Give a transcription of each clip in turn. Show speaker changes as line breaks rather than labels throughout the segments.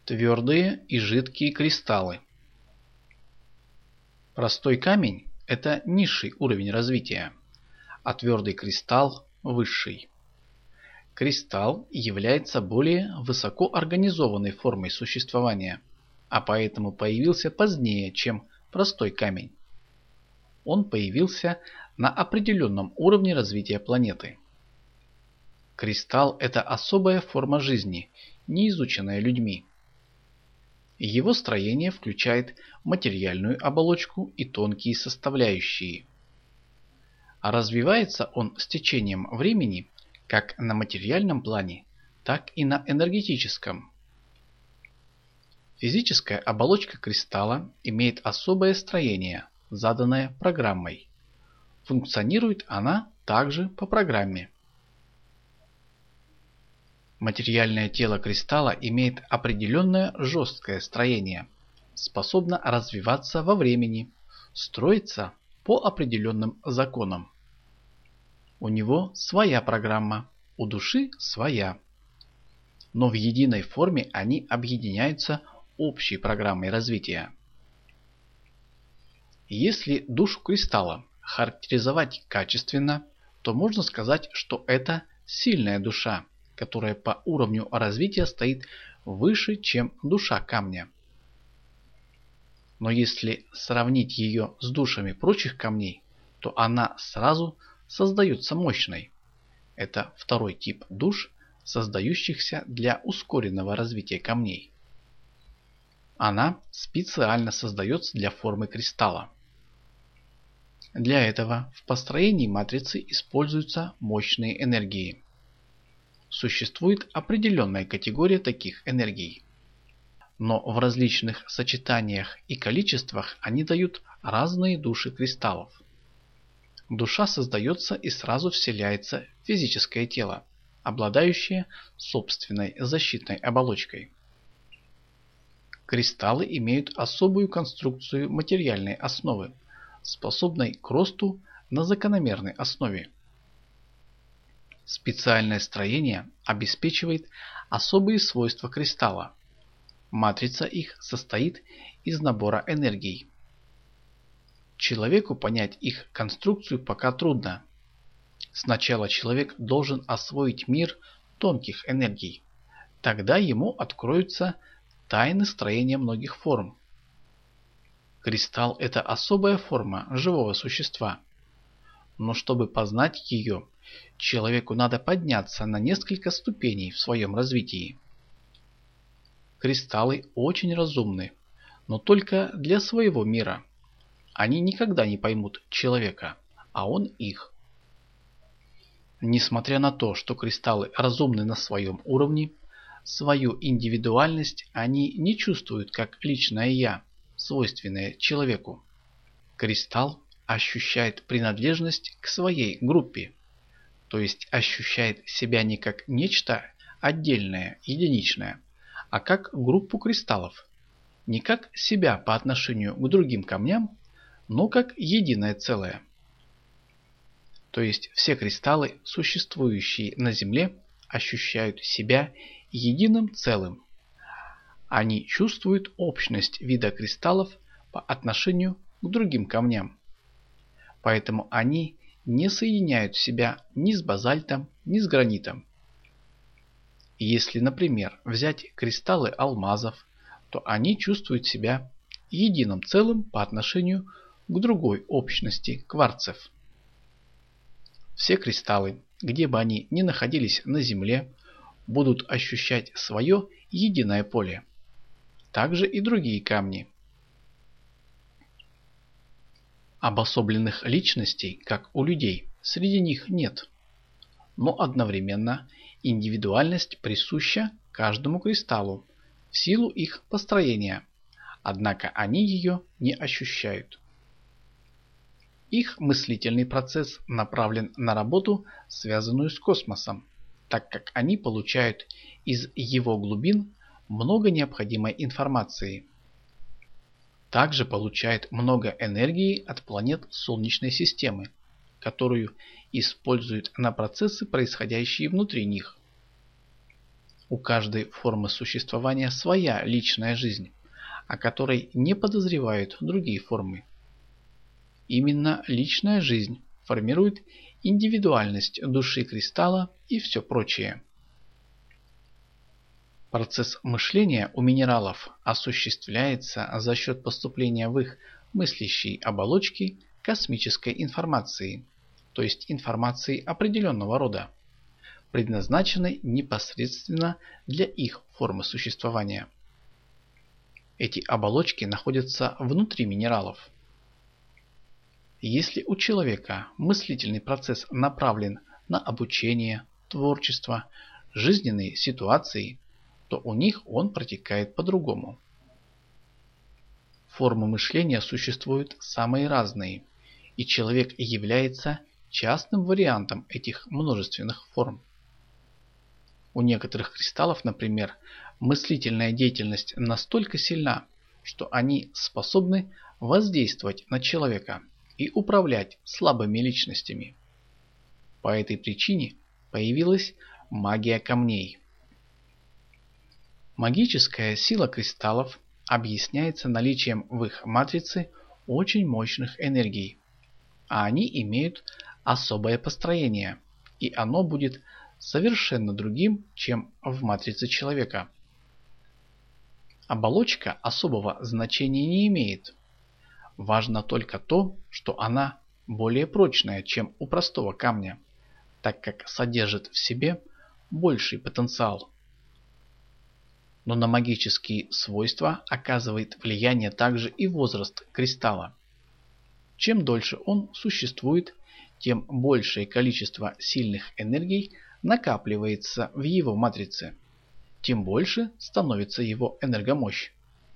Твердые и жидкие кристаллы. Простой камень – это низший уровень развития, а твердый кристалл – высший. Кристалл является более высокоорганизованной формой существования, а поэтому появился позднее, чем простой камень. Он появился на определенном уровне развития планеты. Кристалл – это особая форма жизни, не изученная людьми. Его строение включает материальную оболочку и тонкие составляющие. А развивается он с течением времени как на материальном плане, так и на энергетическом. Физическая оболочка кристалла имеет особое строение, заданное программой. Функционирует она также по программе. Материальное тело кристалла имеет определенное жесткое строение, способно развиваться во времени, строится по определенным законам. У него своя программа, у души своя. Но в единой форме они объединяются общей программой развития. Если душу кристалла характеризовать качественно, то можно сказать, что это сильная душа, которая по уровню развития стоит выше, чем душа камня. Но если сравнить ее с душами прочих камней, то она сразу создается мощной. Это второй тип душ, создающихся для ускоренного развития камней. Она специально создается для формы кристалла. Для этого в построении матрицы используются мощные энергии. Существует определенная категория таких энергий. Но в различных сочетаниях и количествах они дают разные души кристаллов. Душа создается и сразу вселяется в физическое тело, обладающее собственной защитной оболочкой. Кристаллы имеют особую конструкцию материальной основы, способной к росту на закономерной основе. Специальное строение обеспечивает особые свойства кристалла. Матрица их состоит из набора энергий. Человеку понять их конструкцию пока трудно. Сначала человек должен освоить мир тонких энергий. Тогда ему откроются тайны строения многих форм. Кристалл – это особая форма живого существа. Но чтобы познать ее, человеку надо подняться на несколько ступеней в своем развитии. Кристаллы очень разумны, но только для своего мира. Они никогда не поймут человека, а он их. Несмотря на то, что кристаллы разумны на своем уровне, свою индивидуальность они не чувствуют как личное «я», свойственное человеку. Кристалл ощущает принадлежность к своей группе, то есть ощущает себя не как нечто отдельное, единичное, а как группу кристаллов, не как себя по отношению к другим камням, но как единое целое. То есть все кристаллы, существующие на Земле, ощущают себя единым целым. Они чувствуют общность вида кристаллов по отношению к другим камням. Поэтому они не соединяют себя ни с базальтом, ни с гранитом. Если, например, взять кристаллы алмазов, то они чувствуют себя единым целым по отношению к другой общности кварцев. Все кристаллы, где бы они ни находились на Земле, будут ощущать свое единое поле. Также и другие камни. Обособленных личностей, как у людей, среди них нет. Но одновременно индивидуальность присуща каждому кристаллу в силу их построения, однако они ее не ощущают. Их мыслительный процесс направлен на работу, связанную с космосом, так как они получают из его глубин много необходимой информации. Также получают много энергии от планет Солнечной системы, которую используют на процессы, происходящие внутри них. У каждой формы существования своя личная жизнь, о которой не подозревают другие формы. Именно личная жизнь формирует индивидуальность души кристалла и все прочее. Процесс мышления у минералов осуществляется за счет поступления в их мыслящие оболочки космической информации, то есть информации определенного рода, предназначенной непосредственно для их формы существования. Эти оболочки находятся внутри минералов. Если у человека мыслительный процесс направлен на обучение, творчество, жизненные ситуации, то у них он протекает по-другому. Формы мышления существуют самые разные, и человек является частным вариантом этих множественных форм. У некоторых кристаллов, например, мыслительная деятельность настолько сильна, что они способны воздействовать на человека и управлять слабыми личностями. По этой причине появилась магия камней. Магическая сила кристаллов объясняется наличием в их матрице очень мощных энергий, а они имеют особое построение, и оно будет совершенно другим, чем в матрице человека. Оболочка особого значения не имеет. Важно только то, что она более прочная, чем у простого камня, так как содержит в себе больший потенциал. Но на магические свойства оказывает влияние также и возраст кристалла. Чем дольше он существует, тем большее количество сильных энергий накапливается в его матрице, тем больше становится его энергомощь.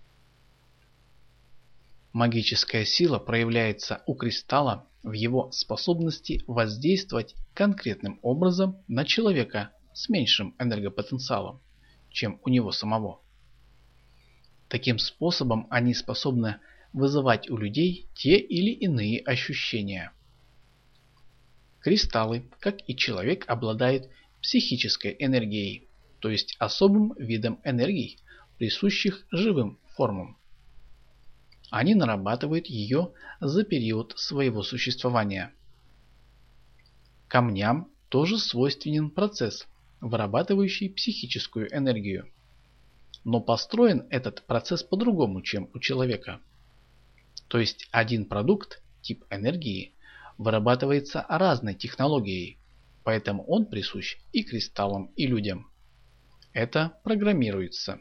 Магическая сила проявляется у кристалла в его способности воздействовать конкретным образом на человека с меньшим энергопотенциалом, чем у него самого. Таким способом они способны вызывать у людей те или иные ощущения. Кристаллы, как и человек, обладают психической энергией, то есть особым видом энергий, присущих живым формам. Они нарабатывают ее за период своего существования. Камням тоже свойственен процесс, вырабатывающий психическую энергию. Но построен этот процесс по-другому, чем у человека. То есть один продукт, тип энергии, вырабатывается разной технологией, поэтому он присущ и кристаллам, и людям. Это программируется.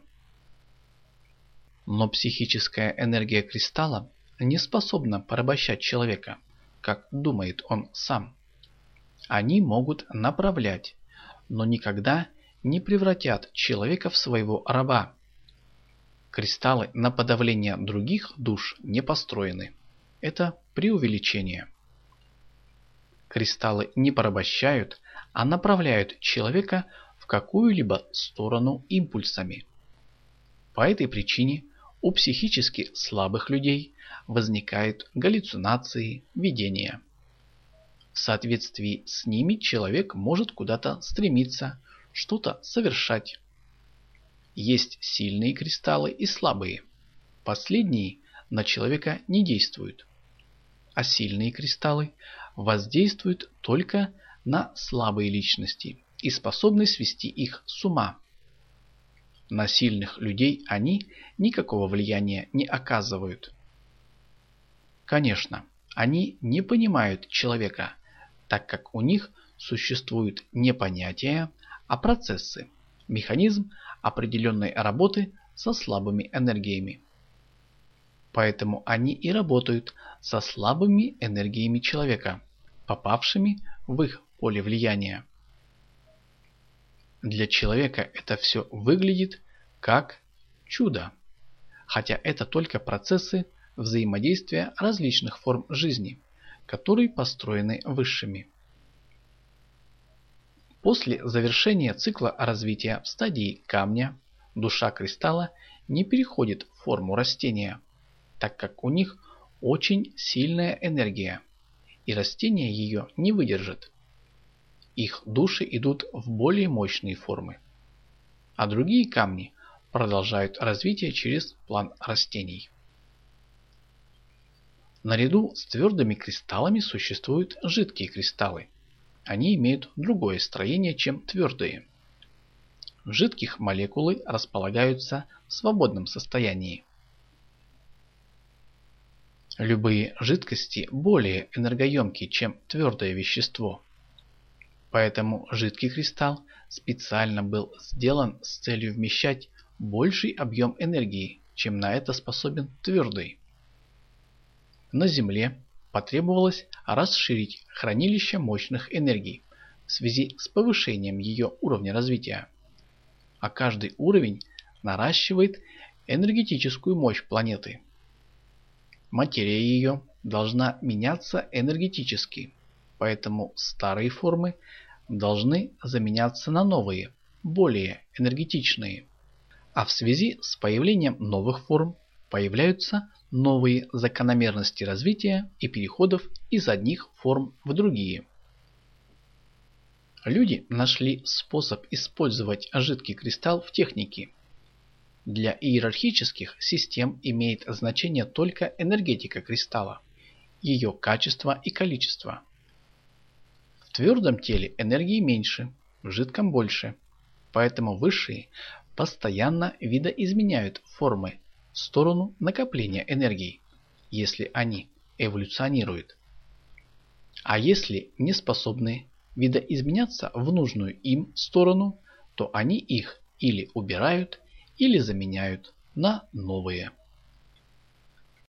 Но психическая энергия кристалла не способна порабощать человека, как думает он сам. Они могут направлять, но никогда не превратят человека в своего раба. Кристаллы на подавление других душ не построены. Это преувеличение. Кристаллы не порабощают, а направляют человека в какую-либо сторону импульсами. По этой причине у психически слабых людей возникают галлюцинации, видения. В соответствии с ними человек может куда-то стремиться, что-то совершать. Есть сильные кристаллы и слабые. Последние на человека не действуют. А сильные кристаллы воздействуют только на слабые личности и способны свести их с ума. На сильных людей они никакого влияния не оказывают. Конечно, они не понимают человека, так как у них существуют не понятия, а процессы, механизм определенной работы со слабыми энергиями. Поэтому они и работают со слабыми энергиями человека, попавшими в их поле влияния. Для человека это все выглядит как чудо, хотя это только процессы взаимодействия различных форм жизни, которые построены высшими. После завершения цикла развития в стадии камня душа кристалла не переходит в форму растения, так как у них очень сильная энергия, и растение ее не выдержит. Их души идут в более мощные формы. а другие камни продолжают развитие через план растений. Наряду с твердыми кристаллами существуют жидкие кристаллы. Они имеют другое строение, чем твердые. В жидких молекулы располагаются в свободном состоянии. Любые жидкости более энергоемкие, чем твердое вещество. Поэтому жидкий кристалл специально был сделан с целью вмещать больший объем энергии, чем на это способен твердый. На Земле потребовалось расширить хранилище мощных энергий в связи с повышением ее уровня развития. А каждый уровень наращивает энергетическую мощь планеты. Материя ее должна меняться энергетически, поэтому старые формы должны заменяться на новые, более энергетичные. А в связи с появлением новых форм появляются новые закономерности развития и переходов из одних форм в другие. Люди нашли способ использовать жидкий кристалл в технике. Для иерархических систем имеет значение только энергетика кристалла, ее качество и количество. В твердом теле энергии меньше, в жидком больше, поэтому высшие постоянно видоизменяют формы в сторону накопления энергии, если они эволюционируют. А если не способны видоизменяться в нужную им сторону, то они их или убирают, или заменяют на новые.